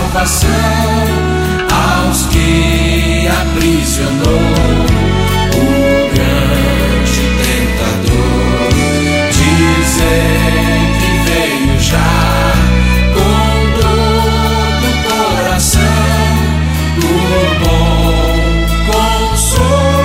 salvação aos que aprisionou o grande tentador. Dizem que veio já com dor no coração, o bom consolador,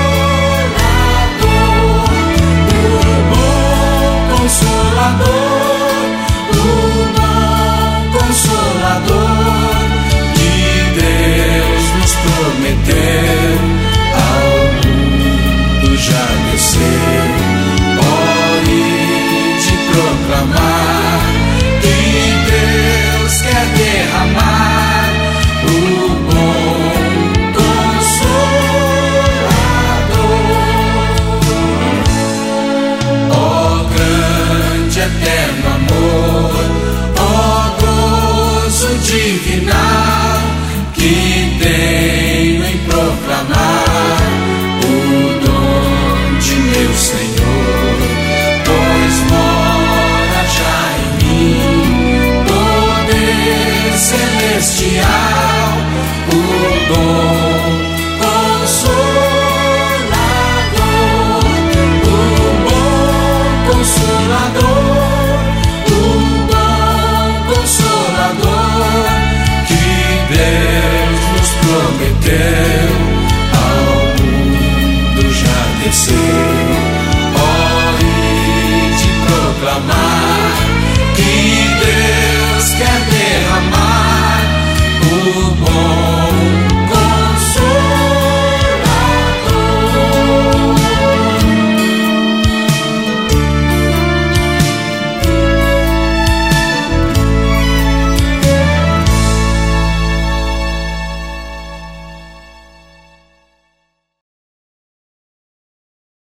o bom consolador, o bom consolador que Deus nos prometeu, ao mundo já desceu. Pode proclamar que Deus quer derramar o bom consolador. Ó grande eterno amor, ó gozo divinal que tenho em proclamar o dom de meu Senhor, pois mora já em mim poder celestial, o bom consolador, o bom consolador, o bom consolador que Deus nos prometeu.